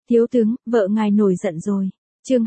Thiếu tướng, vợ ngài nổi giận rồi. Chương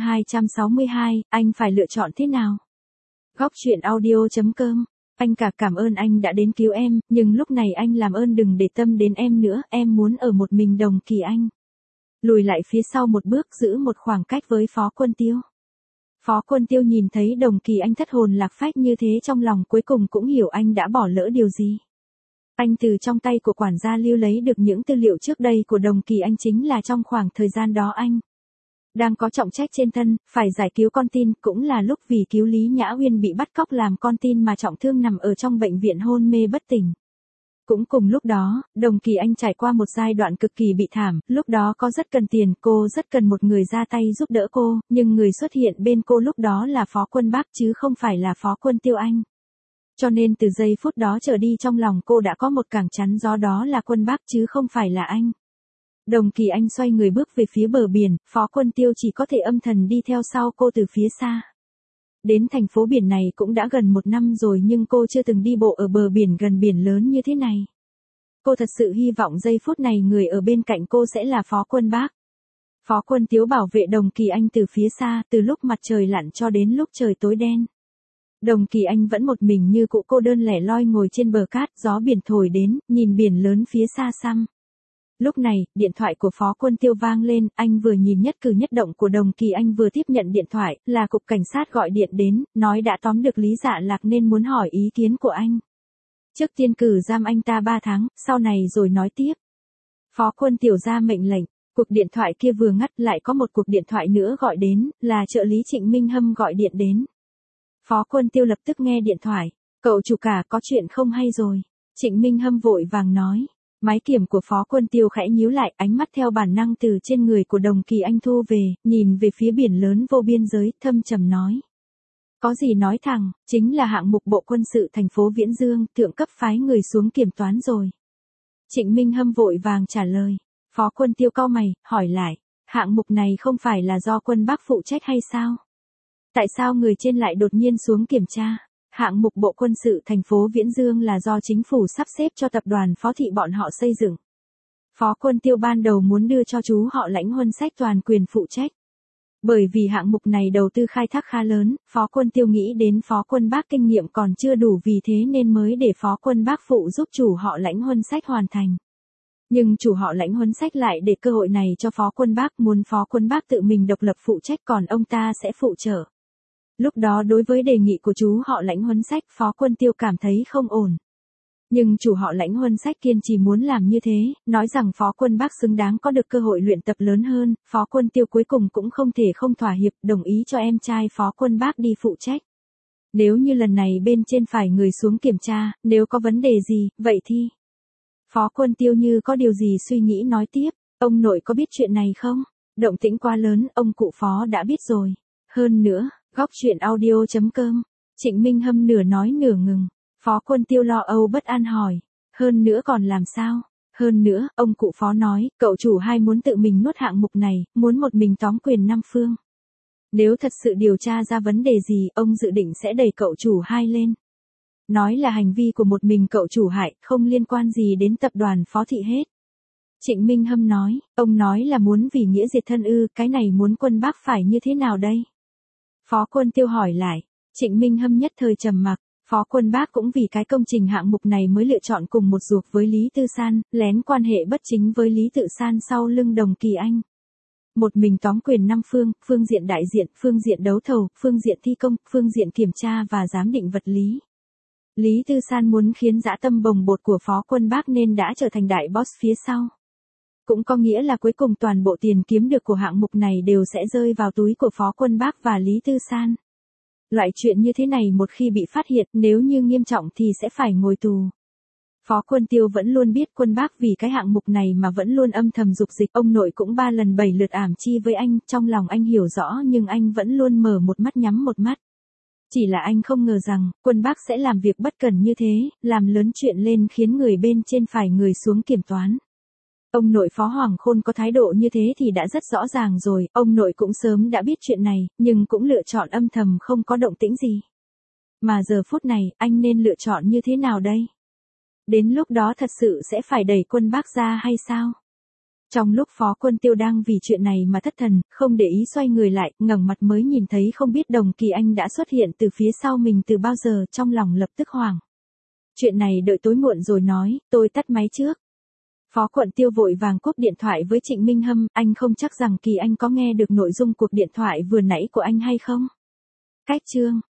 262, anh phải lựa chọn thế nào? Góc truyện audio.com. Anh cả cảm ơn anh đã đến cứu em, nhưng lúc này anh làm ơn đừng để tâm đến em nữa, em muốn ở một mình Đồng Kỳ Anh. Lùi lại phía sau một bước, giữ một khoảng cách với Phó Quân Tiêu. Phó Quân Tiêu nhìn thấy Đồng Kỳ Anh thất hồn lạc phách như thế trong lòng cuối cùng cũng hiểu anh đã bỏ lỡ điều gì. Anh từ trong tay của quản gia lưu lấy được những tư liệu trước đây của Đồng Kỳ Anh, chính là trong khoảng thời gian đó anh đang có trọng trách trên thân, phải giải cứu con tin, cũng là lúc vì cứu Lý Nhã Uyên bị bắt cóc làm con tin mà trọng thương nằm ở trong bệnh viện hôn mê bất tỉnh. Cũng cùng lúc đó, Đồng Kỳ Anh trải qua một giai đoạn cực kỳ bị thảm, lúc đó có rất cần tiền, cô rất cần một người ra tay giúp đỡ cô, nhưng người xuất hiện bên cô lúc đó là Phó Quân Bác chứ không phải là Phó Quân Tiêu anh. Cho nên từ giây phút đó trở đi trong lòng cô đã có một cảng chắn gió, đó là Quân Bác chứ không phải là anh. Đồng Kỳ Anh xoay người bước về phía bờ biển, Phó Quân Tiêu chỉ có thể âm thầm đi theo sau cô từ phía xa. Đến thành phố biển này cũng đã gần 1 năm rồi nhưng cô chưa từng đi bộ ở bờ biển gần biển lớn như thế này. Cô thật sự hy vọng giây phút này người ở bên cạnh cô sẽ là Phó Quân Bác. Phó Quân Tiêu bảo vệ Đồng Kỳ Anh từ phía xa, từ lúc mặt trời lặn cho đến lúc trời tối đen. Đồng Kỳ Anh vẫn một mình như cũ, cô đơn lẻ loi ngồi trên bờ cát, gió biển thổi đến, nhìn biển lớn phía xa xăm. Lúc này, điện thoại của Phó Quân Tiêu vang lên, anh vừa nhìn nhất cử nhất động của Đồng Kỳ Anh vừa tiếp nhận điện thoại, là cục cảnh sát gọi điện đến, nói đã tóm được Lý Dạ Lạc nên muốn hỏi ý kiến của anh. Trước tiên cử giam anh ta 3 tháng, sau này rồi nói tiếp. Phó Quân Tiêu ra mệnh lệnh, cuộc điện thoại kia vừa ngắt lại có một cuộc điện thoại nữa gọi đến, là trợ lý Trịnh Minh Hâm gọi điện đến. Phó Quân Tiêu lập tức nghe điện thoại, cậu chủ cả có chuyện không hay rồi. Trịnh Minh Hâm vội vàng nói. Máy kiểm của Phó Quân Tiêu khẽ nhíu lại, ánh mắt theo bản năng từ trên người của Đồng Kỳ Anh thu về, nhìn về phía biển lớn vô biên giới, thâm trầm nói. Có gì nói thẳng, chính là hạng mục Bộ Quân sự thành phố Viễn Dương, thượng cấp phái người xuống kiểm toán rồi. Trịnh Minh Hâm vội vàng trả lời. Phó Quân Tiêu cau mày, hỏi lại, hạng mục này không phải là do Quân Bác phụ trách hay sao? Tại sao người trên lại đột nhiên xuống kiểm tra? Hạng mục Bộ Quân sự thành phố Viễn Dương là do chính phủ sắp xếp cho tập đoàn Phó Thị bọn họ xây dựng. Phó Quân Tiêu ban đầu muốn đưa cho chú họ Lãnh Huân Sách toàn quyền phụ trách. Bởi vì hạng mục này đầu tư khai thác khá lớn, Phó Quân Tiêu nghĩ đến Phó Quân Bác kinh nghiệm còn chưa đủ, vì thế nên mới để Phó Quân Bác phụ giúp chủ họ Lãnh Huân Sách hoàn thành. Nhưng chủ họ Lãnh Huân Sách lại để cơ hội này cho Phó Quân Bác, muốn Phó Quân Bác tự mình độc lập phụ trách còn ông ta sẽ phụ trợ. Lúc đó đối với đề nghị của chú họ Lãnh Huân Sách, Phó Quân Tiêu cảm thấy không ổn. Nhưng chủ họ Lãnh Huân Sách kiên trì muốn làm như thế, nói rằng Phó Quân Bác xứng đáng có được cơ hội luyện tập lớn hơn, Phó Quân Tiêu cuối cùng cũng không thể không thỏa hiệp, đồng ý cho em trai Phó Quân Bác đi phụ trách. Nếu như lần này bên trên phải người xuống kiểm tra, nếu có vấn đề gì, vậy thì... Phó Quân Tiêu như có điều gì suy nghĩ nói tiếp, ông nội có biết chuyện này không? Động tĩnh quá lớn, ông cụ Phó đã biết rồi. Hơn nữa... Góc truyện audio.com. Trịnh Minh Hâm nửa nói nửa ngừng. Phó Quân Tiêu lo âu bất an hỏi. Hơn nữa còn làm sao? Hơn nữa, ông cụ Phó nói, cậu chủ hai muốn tự mình nuốt hạng mục này, muốn một mình tóm quyền Nam Phương. Nếu thật sự điều tra ra vấn đề gì, ông dự định sẽ đẩy cậu chủ hai lên. Nói là hành vi của một mình cậu chủ hại, không liên quan gì đến tập đoàn Phó Thị hết. Trịnh Minh Hâm nói, ông nói là muốn vì nghĩa diệt thân ư, cái này muốn Quân Bác phải như thế nào đây? Phó Quân Tiêu hỏi lại, Trịnh Minh Hâm nhất thời trầm mặc, Phó Quân Bác cũng vì cái công trình hạng mục này mới lựa chọn cùng một ruột với Lý Tư San, lén quan hệ bất chính với Lý Tự San sau lưng Đồng Kỳ Anh. Một mình tóm quyền Nam Phương, phương diện đại diện, phương diện đấu thầu, phương diện thi công, phương diện kiểm tra và giám định vật lý. Lý Tư San muốn khiến dã tâm bồng bột của Phó Quân Bác nên đã trở thành đại boss phía sau. Cũng có nghĩa là cuối cùng toàn bộ tiền kiếm được của hạng mục này đều sẽ rơi vào túi của Phó Quân Bác và Lý Tư San. Loại chuyện như thế này một khi bị phát hiện, nếu như nghiêm trọng thì sẽ phải ngồi tù. Phó Quân Tiêu vẫn luôn biết Quân Bác vì cái hạng mục này mà vẫn luôn âm thầm dục dịch, ông nội cũng 3 lần 7 lượt ảm chi với anh, trong lòng anh hiểu rõ nhưng anh vẫn luôn mở một mắt nhắm một mắt. Chỉ là anh không ngờ rằng, Quân Bác sẽ làm việc bất cẩn như thế, làm lớn chuyện lên khiến người bên trên phải người xuống kiểm toán. Ông nội Phó Hoàng Khôn có thái độ như thế thì đã rất rõ ràng rồi, ông nội cũng sớm đã biết chuyện này, nhưng cũng lựa chọn âm thầm không có động tĩnh gì. Mà giờ phút này, anh nên lựa chọn như thế nào đây? Đến lúc đó thật sự sẽ phải đẩy Quân Bác ra hay sao? Trong lúc Phó Quân Tiêu đang vì chuyện này mà thất thần, không để ý xoay người lại, ngẩng mặt mới nhìn thấy không biết Đồng Kỳ Anh đã xuất hiện từ phía sau mình từ bao giờ, trong lòng lập tức hoảng. Chuyện này đợi tối muộn rồi nói, tôi tắt máy trước. Phó Quận Tiêu vội vàng cúp điện thoại với Trịnh Minh Hâm, anh không chắc rằng Kỳ Anh có nghe được nội dung cuộc điện thoại vừa nãy của anh hay không. Cách chương